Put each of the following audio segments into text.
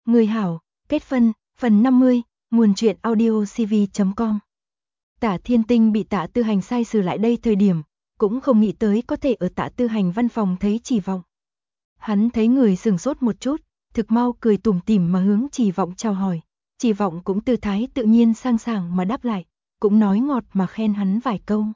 Người hảo, kết phân, phần 50, nguồn truyện audio cv.com. Tả Thiên Tinh bị Tạ Tư Hành sai xử lại đây thời điểm, cũng không nghĩ tới có thể ở Tạ Tư Hành văn phòng thấy Chỉ Vọng. Hắn thấy người sừng sốt một chút, thực mau cười tủm tỉm mà hướng Chỉ Vọng chào hỏi. Chỉ Vọng cũng tư thái tự nhiên sang sảng mà đáp lại, cũng nói ngọt mà khen hắn vài câu.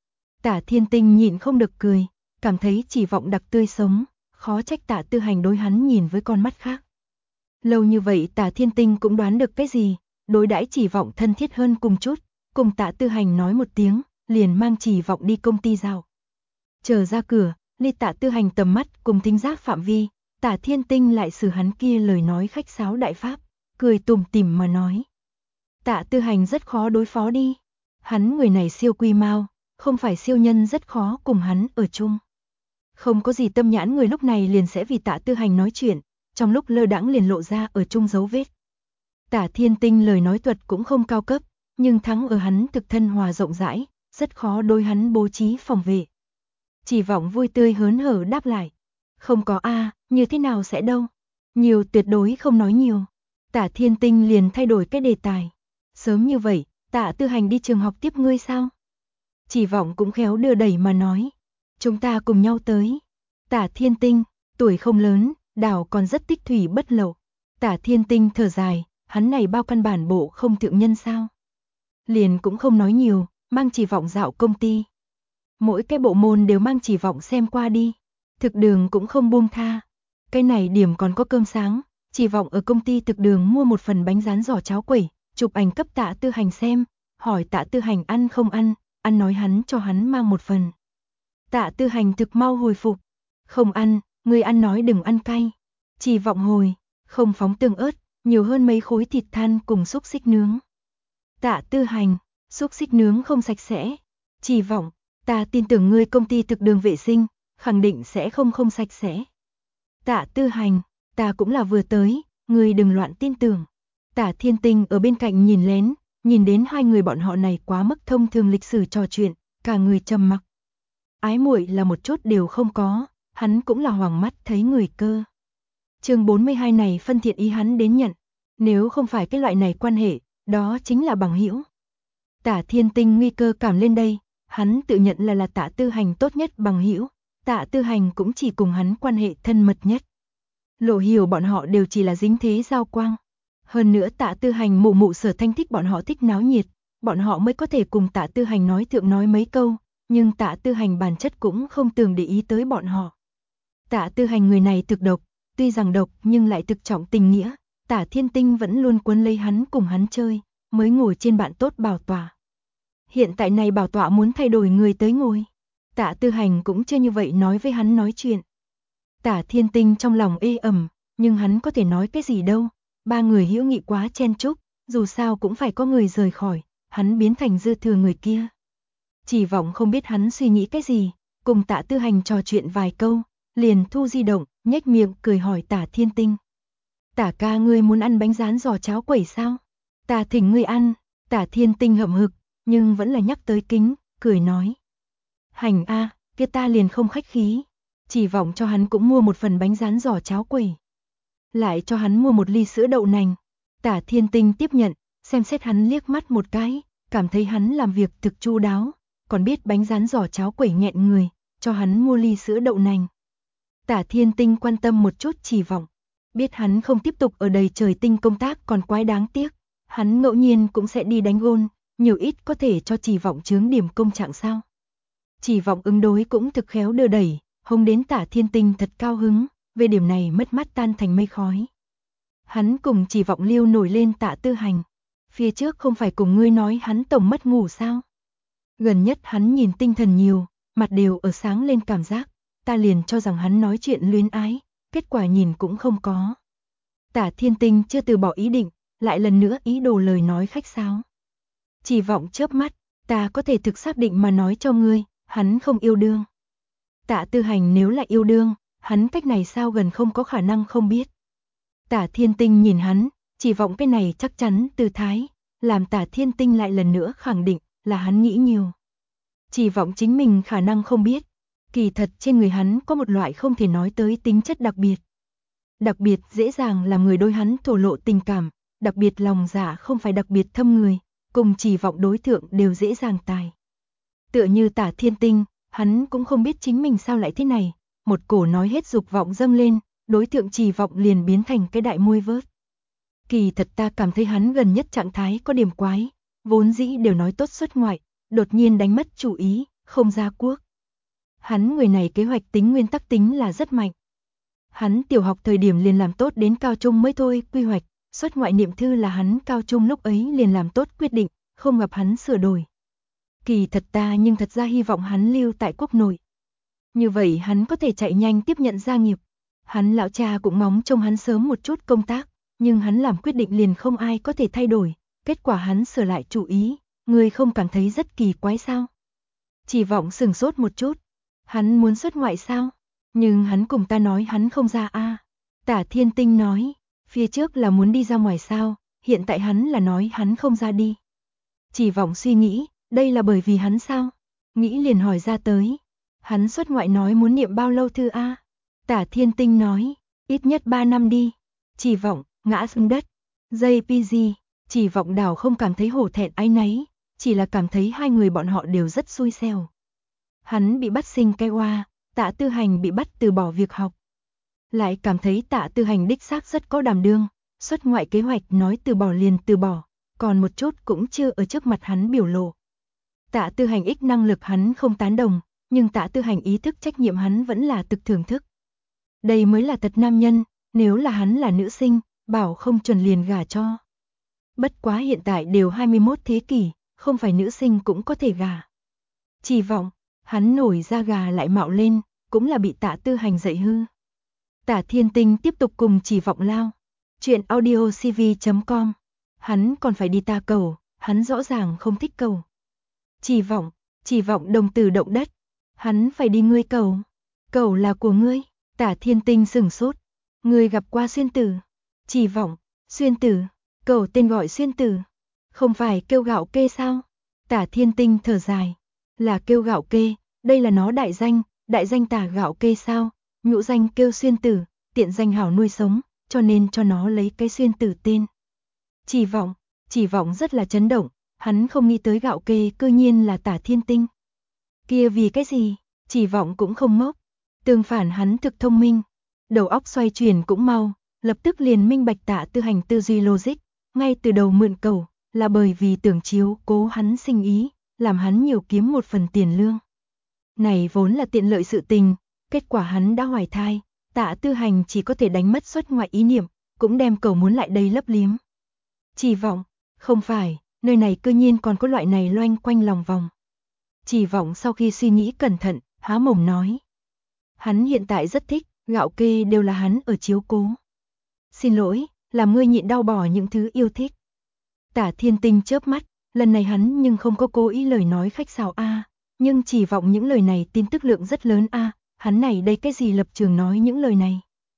Tả Thiên Tinh nhịn không được cười, cảm thấy Chỉ Vọng đặc tươi sống, khó trách Tạ Tư Hành đối hắn nhìn với con mắt khác. Lâu như vậy Tả Thiên Tinh cũng đoán được cái gì, đối đãi Chỉ Vọng thân thiết hơn cùng chút, cùng Tạ Tư Hành nói một tiếng, liền mang Chỉ Vọng đi công ty dạo. Chờ ra cửa, ly Tạ Tư Hành tầm mắt cùng thính giác phạm vi, Tả Thiên Tinh lại xử hắn kia lời nói khách sáo đại pháp, cười tủm tỉm mà nói. Tạ Tư Hành rất khó đối phó đi, hắn người này siêu quy mau, không phải siêu nhân rất khó cùng hắn ở chung. Không có gì tâm nhãn người lúc này liền sẽ vì Tạ Tư Hành nói chuyện, trong lúc lơ đãng liền lộ ra ở chung dấu vết. Tả Thiên Tinh lời nói thuật cũng không cao cấp, nhưng thắng ở hắn thực thân hòa rộng rãi, rất khó đối hắn bố trí phòng vệ. Chỉ Vọng vui tươi hớn hở đáp lại. Không có như thế nào sẽ đâu. Nhiều tuyệt đối không nói nhiều. Tả Thiên Tinh liền thay đổi cái đề tài. Sớm như vậy, Tạ Tư Hành đi trường học tiếp ngươi sao? Chỉ Vọng cũng khéo đưa đẩy mà nói. Chúng ta cùng nhau tới. Tả Thiên Tinh, tuổi không lớn, đảo còn rất tích thủy bất lậu. Tả Thiên Tinh thở dài, hắn này bao căn bản bộ không thượng nhân sao? Liền cũng không nói nhiều, mang Chỉ Vọng dạo công ty. Mỗi cái bộ môn đều mang Chỉ Vọng xem qua đi. Thực đường cũng không buông tha. Cái này điểm còn có cơm sáng, Chỉ Vọng ở công ty thực đường mua một phần bánh rán giò cháo quẩy, chụp ảnh cấp Tạ Tư Hành xem, hỏi Tạ Tư Hành ăn không ăn, ăn nói hắn cho hắn mang một phần. Tạ Tư Hành thực mau hồi phục. Không ăn, người ăn nói đừng ăn cay. Chỉ Vọng hồi, không phóng tương ớt, nhiều hơn mấy khối thịt than cùng xúc xích nướng. Tạ Tư Hành, xúc xích nướng không sạch sẽ. Chỉ Vọng, ta tin tưởng ngươi công ty thực đường vệ sinh, khẳng định sẽ không sạch sẽ. Tạ Tư Hành, ta cũng là vừa tới, ngươi đừng loạn tin tưởng. Tả Thiên Tinh ở bên cạnh nhìn lén, nhìn đến hai người bọn họ này quá mức thông thường lịch sử trò chuyện, cả người trầm mặc. Ái muội là một chút đều không có, hắn cũng là hoàng mắt thấy người cơ. Chương 42 này phân thiện ý hắn đến nhận, nếu không phải cái loại này quan hệ, đó chính là bằng hữu. Tả Thiên Tinh nguy cơ cảm lên đây, hắn tự nhận là Tạ Tư Hành tốt nhất bằng hữu, Tạ Tư Hành cũng chỉ cùng hắn quan hệ thân mật nhất. Lộ hiểu bọn họ đều chỉ là dính thế giao quang. Hơn nữa Tạ Tư Hành mụ Sở Thanh thích bọn họ thích náo nhiệt, bọn họ mới có thể cùng Tạ Tư Hành nói thượng nói mấy câu, nhưng Tạ Tư Hành bản chất cũng không từng để ý tới bọn họ. Tạ Tư Hành người này thực độc, tuy rằng độc nhưng lại thực trọng tình nghĩa, Tả Thiên Tinh vẫn luôn quấn lấy hắn cùng hắn chơi, mới ngồi trên bạn tốt bảo tọa. Hiện tại này bảo tọa muốn thay đổi người tới ngồi. Tạ Tư Hành cũng chưa như vậy nói với hắn nói chuyện. Tả Thiên Tinh trong lòng ê ẩm, nhưng hắn có thể nói cái gì đâu. Ba người hữu nghị quá chen chúc, dù sao cũng phải có người rời khỏi, hắn biến thành dư thừa người kia. Chỉ Vọng không biết hắn suy nghĩ cái gì, cùng Tạ Tư Hành trò chuyện vài câu, liền thu di động, nhếch miệng cười hỏi Tả Thiên Tinh. Tả ca ngươi muốn ăn bánh rán giò cháo quẩy sao? Ta thỉnh ngươi ăn. Tả Thiên Tinh hậm hực, nhưng vẫn là nhắc tới kính, cười nói. Hành kia ta liền không khách khí. Chỉ Vọng cho hắn cũng mua một phần bánh rán giò cháo quẩy. Lại cho hắn mua một ly sữa đậu nành. Tả Thiên Tinh tiếp nhận, xem xét hắn liếc mắt một cái, cảm thấy hắn làm việc thực chu đáo, còn biết bánh rán giò cháo quẩy nghẹn người, cho hắn mua ly sữa đậu nành. Tả Thiên Tinh quan tâm một chút Chỉ Vọng, biết hắn không tiếp tục ở đầy trời tinh công tác còn quái đáng tiếc, hắn ngẫu nhiên cũng sẽ đi đánh gôn, nhiều ít có thể cho Chỉ Vọng chướng điểm công trạng sao. Chỉ Vọng ứng đối cũng thực khéo đưa đẩy, hông đến Tả Thiên Tinh thật cao hứng, về điểm này mất mát tan thành mây khói. Hắn cùng Chỉ Vọng liêu nổi lên Tạ Tư Hành. Phía trước không phải cùng ngươi nói hắn tổng mất ngủ sao? Gần nhất hắn nhìn tinh thần nhiều, mặt đều ở sáng lên cảm giác, ta liền cho rằng hắn nói chuyện luyến ái, kết quả nhìn cũng không có. Tả Thiên Tinh chưa từ bỏ ý định, lại lần nữa ý đồ lời nói khách sáo. Chỉ Vọng chớp mắt, ta có thể thực xác định mà nói cho ngươi, hắn không yêu đương. Tạ Tư Hành nếu lại yêu đương, hắn cách này sao gần không có khả năng không biết. Tả Thiên Tinh nhìn hắn, Chỉ Vọng cái này chắc chắn tư thái, làm Tả Thiên Tinh lại lần nữa khẳng định là hắn nghĩ nhiều. Chỉ Vọng chính mình khả năng không biết, kỳ thật trên người hắn có một loại không thể nói tới tính chất đặc biệt. đặc biệt dễ dàng làm người đối hắn thổ lộ tình cảm, đặc biệt lòng dạ không phải đặc biệt thâm người, cùng Chỉ Vọng đối thượng đều dễ dàng tài. Tựa như Tả Thiên Tinh, hắn cũng không biết chính mình sao lại thế này, một cổ nói hết dục vọng dâng lên, đối thượng Chỉ Vọng liền biến thành cái đại môi vớt. Kỳ thật ta cảm thấy hắn gần nhất trạng thái có điểm quái, vốn dĩ đều nói tốt xuất ngoại, đột nhiên đánh mất chủ ý, không ra quốc. Hắn người này kế hoạch tính nguyên tắc tính là rất mạnh. Hắn tiểu học thời điểm liền làm tốt đến cao trung mới thôi, quy hoạch, xuất ngoại niệm thư là hắn cao trung lúc ấy liền làm tốt quyết định, không gặp hắn sửa đổi. Kỳ thật ta nhưng thật ra hy vọng hắn lưu tại quốc nội. Như vậy hắn có thể chạy nhanh tiếp nhận gia nghiệp. Hắn lão cha cũng mong trông hắn sớm một chút công tác, nhưng hắn làm quyết định liền không ai có thể thay đổi, kết quả hắn sửa lại chủ ý, người không cảm thấy rất kỳ quái sao? Chỉ Vọng sừng sốt một chút, hắn muốn xuất ngoại sao? Nhưng hắn cùng ta nói hắn không ra a. Tả Thiên Tinh nói, phía trước là muốn đi ra ngoài sao, hiện tại hắn là nói hắn không ra đi. Chỉ Vọng suy nghĩ, đây là bởi vì hắn sao? Nghĩ liền hỏi ra tới. Hắn xuất ngoại nói muốn niệm bao lâu thư a? Tả Thiên Tinh nói, ít nhất 3 năm đi. Chỉ Vọng ngã xuống đất. JPG, Chỉ Vọng đảo không cảm thấy hổ thẹn áy náy, chỉ là cảm thấy hai người bọn họ đều rất xui xẻo. Hắn bị bắt sinh cái oa, Tạ Tư Hành bị bắt từ bỏ việc học. Lại cảm thấy Tạ Tư Hành đích xác rất có đảm đương, xuất ngoại kế hoạch nói từ bỏ liền từ bỏ, còn một chút cũng chưa ở trước mặt hắn biểu lộ. Tạ Tư Hành ích năng lực hắn không tán đồng, nhưng Tạ Tư Hành ý thức trách nhiệm hắn vẫn là thực thưởng thức. Đây mới là thật nam nhân, nếu là hắn là nữ sinh, bảo không chuẩn liền gả cho. Bất quá hiện tại đều 21 thế kỷ, không phải nữ sinh cũng có thể gả. Chỉ Vọng, hắn nổi da gà lại mạo lên, cũng là bị Tạ Tư Hành dạy hư. Tả Thiên Tinh tiếp tục cùng Chỉ Vọng lao. Chuyện audiocv.com. Hắn còn phải đi ta cầu, hắn rõ ràng không thích cầu. Chỉ Vọng đồng tử động đất. Hắn phải đi ngươi cầu. Cầu là của ngươi. Tả Thiên Tinh sửng sốt. Ngươi gặp qua Xuyên Tử. Chỉ Vọng, Xuyên Tử. Cầu tên gọi Xuyên Tử. Không phải kêu gạo kê sao? Tả Thiên Tinh thở dài. Là kêu gạo kê, đây là nó đại danh Tả gạo kê sao? Nhũ danh kêu Xuyên Tử, tiện danh hảo nuôi sống, cho nên cho nó lấy cái Xuyên Tử tên. Chỉ Vọng rất là chấn động, hắn không nghĩ tới gạo kê cư nhiên là Tả Thiên Tinh. Kia vì cái gì? Chỉ Vọng cũng không ngốc, tương phản hắn thực thông minh, đầu óc xoay chuyển cũng mau, lập tức liền minh bạch Tạ Tư Hành tư duy logic, ngay từ đầu mượn cầu, là bởi vì tưởng chiếu cố hắn sinh ý, làm hắn nhiều kiếm một phần tiền lương. Này vốn là tiện lợi sự tình, kết quả hắn đã hoài thai, Tạ Tư Hành chỉ có thể đánh mất xuất ngoại ý niệm, cũng đem cầu muốn lại đây lấp liếm. Chỉ Vọng, không phải, nơi này cư nhiên còn có loại này loanh quanh lòng vòng. Chỉ Vọng sau khi suy nghĩ cẩn thận, há mồm nói. Hắn hiện tại rất thích, gạo kê đều là hắn ở chiếu cố. Xin lỗi, làm ngươi nhịn đau bỏ những thứ yêu thích. Tả Thiên Tinh chớp mắt, lần này hắn nhưng không có cố ý lời nói khách sáo a, nhưng Chỉ Vọng những lời này tin tức lượng rất lớn a, hắn này đây cái gì lập trường nói những lời này.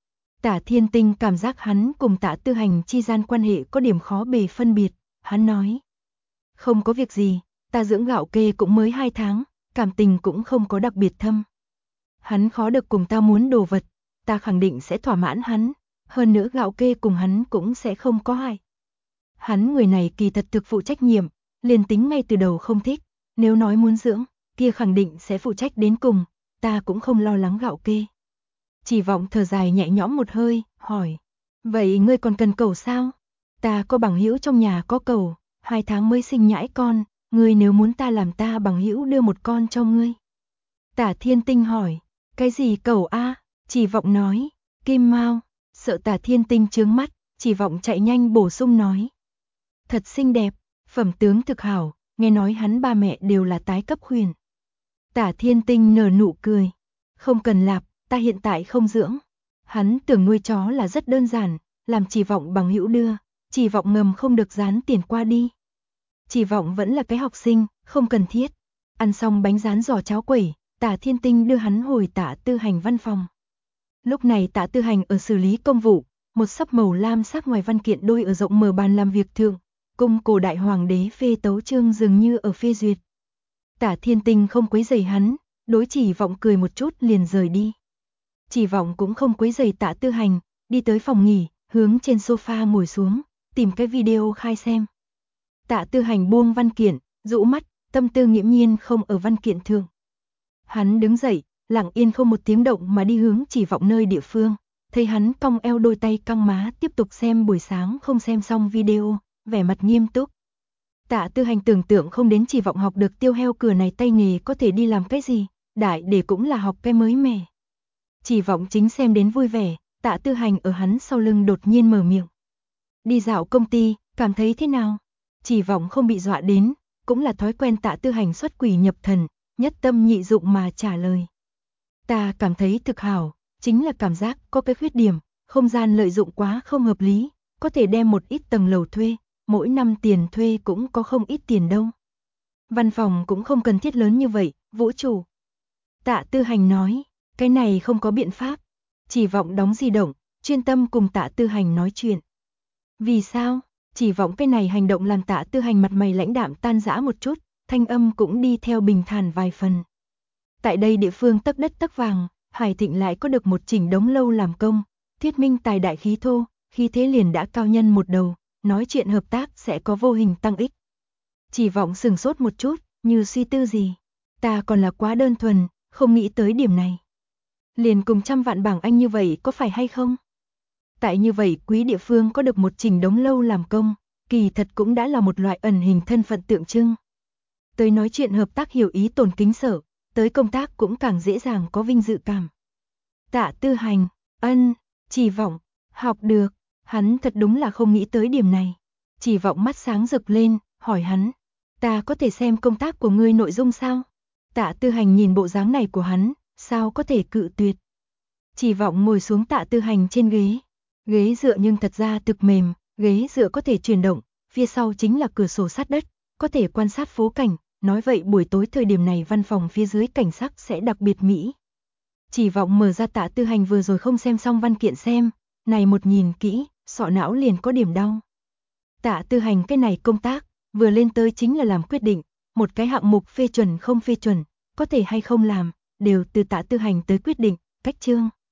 Tả Thiên Tinh cảm giác hắn cùng Tạ Tư Hành chi gian quan hệ có điểm khó bề phân biệt, hắn nói. Không có việc gì, ta dưỡng gạo kê cũng mới 2 tháng, cảm tình cũng không có đặc biệt thâm. Hắn khó được cùng ta muốn đồ vật, ta khẳng định sẽ thỏa mãn hắn, hơn nữa gạo kê cùng hắn cũng sẽ không có hại. Hắn người này kỳ thật thực phụ trách nhiệm, liền tính ngay từ đầu không thích, nếu nói muốn dưỡng, kia khẳng định sẽ phụ trách đến cùng, ta cũng không lo lắng gạo kê. Chỉ Vọng thở dài nhẹ nhõm một hơi, hỏi, vậy ngươi còn cần cầu sao? Ta có bằng hữu trong nhà có cầu, 2 tháng mới sinh nhãi con, ngươi nếu muốn ta làm ta bằng hữu đưa một con cho ngươi. Tả Thiên Tinh hỏi, cái gì cầu a? Chỉ Vọng nói, kim mao. Sợ Tả Thiên Tinh chướng mắt, Chỉ Vọng chạy nhanh bổ sung nói. Thật xinh đẹp, phẩm tướng thực hảo, nghe nói hắn ba mẹ đều là tái cấp huyền. Tả Thiên Tinh nở nụ cười. Không cần lạp, ta hiện tại không dưỡng. Hắn tưởng nuôi chó là rất đơn giản, làm Chỉ Vọng bằng hữu đưa, Chỉ Vọng ngầm không được dán tiền qua đi. Chỉ Vọng vẫn là cái học sinh, không cần thiết. Ăn xong bánh rán giò cháo quẩy, Tả Thiên Tinh đưa hắn hồi Tạ Tư Hành văn phòng. Lúc này Tạ Tư Hành ở xử lý công vụ, một sấp màu lam sắc ngoài văn kiện đôi ở rộng mở bàn làm việc thượng, cung cổ đại hoàng đế phê tấu chương dường như ở phê duyệt. Tả Thiên Tinh không quấy rầy hắn, đối Chỉ Vọng cười một chút liền rời đi. Chỉ Vọng cũng không quấy rầy Tạ Tư Hành, đi tới phòng nghỉ, hướng trên sofa ngồi xuống, tìm cái video khai xem. Tạ Tư Hành buông văn kiện, rũ mắt, tâm tư nghiễm nhiên không ở văn kiện thượng. Hắn đứng dậy, lặng yên không một tiếng động mà đi hướng Chỉ Vọng nơi địa phương, thấy hắn cong eo đôi tay căng má tiếp tục xem buổi sáng không xem xong video, vẻ mặt nghiêm túc. Tạ Tư Hành tưởng tượng không đến Chỉ Vọng học được tiêu heo cửa này tay nghề có thể đi làm cái gì, đại để cũng là học cái mới mẻ. Chỉ Vọng chính xem đến vui vẻ, Tạ Tư Hành ở hắn sau lưng đột nhiên mở miệng. Đi dạo công ty, cảm thấy thế nào? Chỉ Vọng không bị dọa đến, cũng là thói quen Tạ Tư Hành xuất quỷ nhập thần, nhất tâm nhị dụng mà trả lời. Ta cảm thấy thực hảo, chính là cảm giác có cái khuyết điểm, không gian lợi dụng quá không hợp lý, có thể đem một ít tầng lầu thuê, mỗi năm tiền thuê cũng có không ít tiền đâu. Văn phòng cũng không cần thiết lớn như vậy, Vũ chủ. Tạ Tư Hành nói, cái này không có biện pháp. Chỉ Vọng đóng di động, chuyên tâm cùng Tạ Tư Hành nói chuyện. Vì sao? Chỉ Vọng cái này hành động làm Tạ Tư Hành mặt mày lãnh đạm tan rã một chút, thanh âm cũng đi theo bình thản vài phần. Tại đây địa phương tấc đất tấc vàng, Hải Thịnh lại có được một chỉnh đống lâu làm công, thuyết minh tài đại khí thô, khi thế liền đã cao nhân một đầu, nói chuyện hợp tác sẽ có vô hình tăng ích. Chỉ Vọng sừng sốt một chút, như suy tư gì. Ta còn là quá đơn thuần, không nghĩ tới điểm này. Liền cùng 100 vạn bảng Anh như vậy có phải hay không? Tại như vậy quý địa phương có được một chỉnh đống lâu làm công, kỳ thật cũng đã là một loại ẩn hình thân phận tượng trưng. Tới nói chuyện hợp tác hiểu ý tồn kính sợ, tới công tác cũng càng dễ dàng có vinh dự cảm. Tạ Tư Hành, Chỉ Vọng, học được, hắn thật đúng là không nghĩ tới điểm này. Chỉ Vọng mắt sáng rực lên, hỏi hắn, ta có thể xem công tác của ngươi nội dung sao? Tạ Tư Hành nhìn bộ dáng này của hắn, sao có thể cự tuyệt. Chỉ Vọng ngồi xuống Tạ Tư Hành trên ghế. Ghế dựa nhưng thật ra thực mềm, ghế dựa có thể chuyển động, phía sau chính là cửa sổ sát đất, có thể quan sát phố cảnh, nói vậy buổi tối thời điểm này văn phòng phía dưới cảnh sắc sẽ đặc biệt mỹ. Chỉ Vọng mở ra Tạ Tư Hành vừa rồi không xem xong văn kiện xem, này một nhìn kỹ, sọ não liền có điểm đau. Tạ Tư Hành cái này công tác, vừa lên tới chính là làm quyết định, một cái hạng mục phê chuẩn không phê chuẩn, có thể hay không làm, đều từ Tạ Tư Hành tới quyết định, cách chương.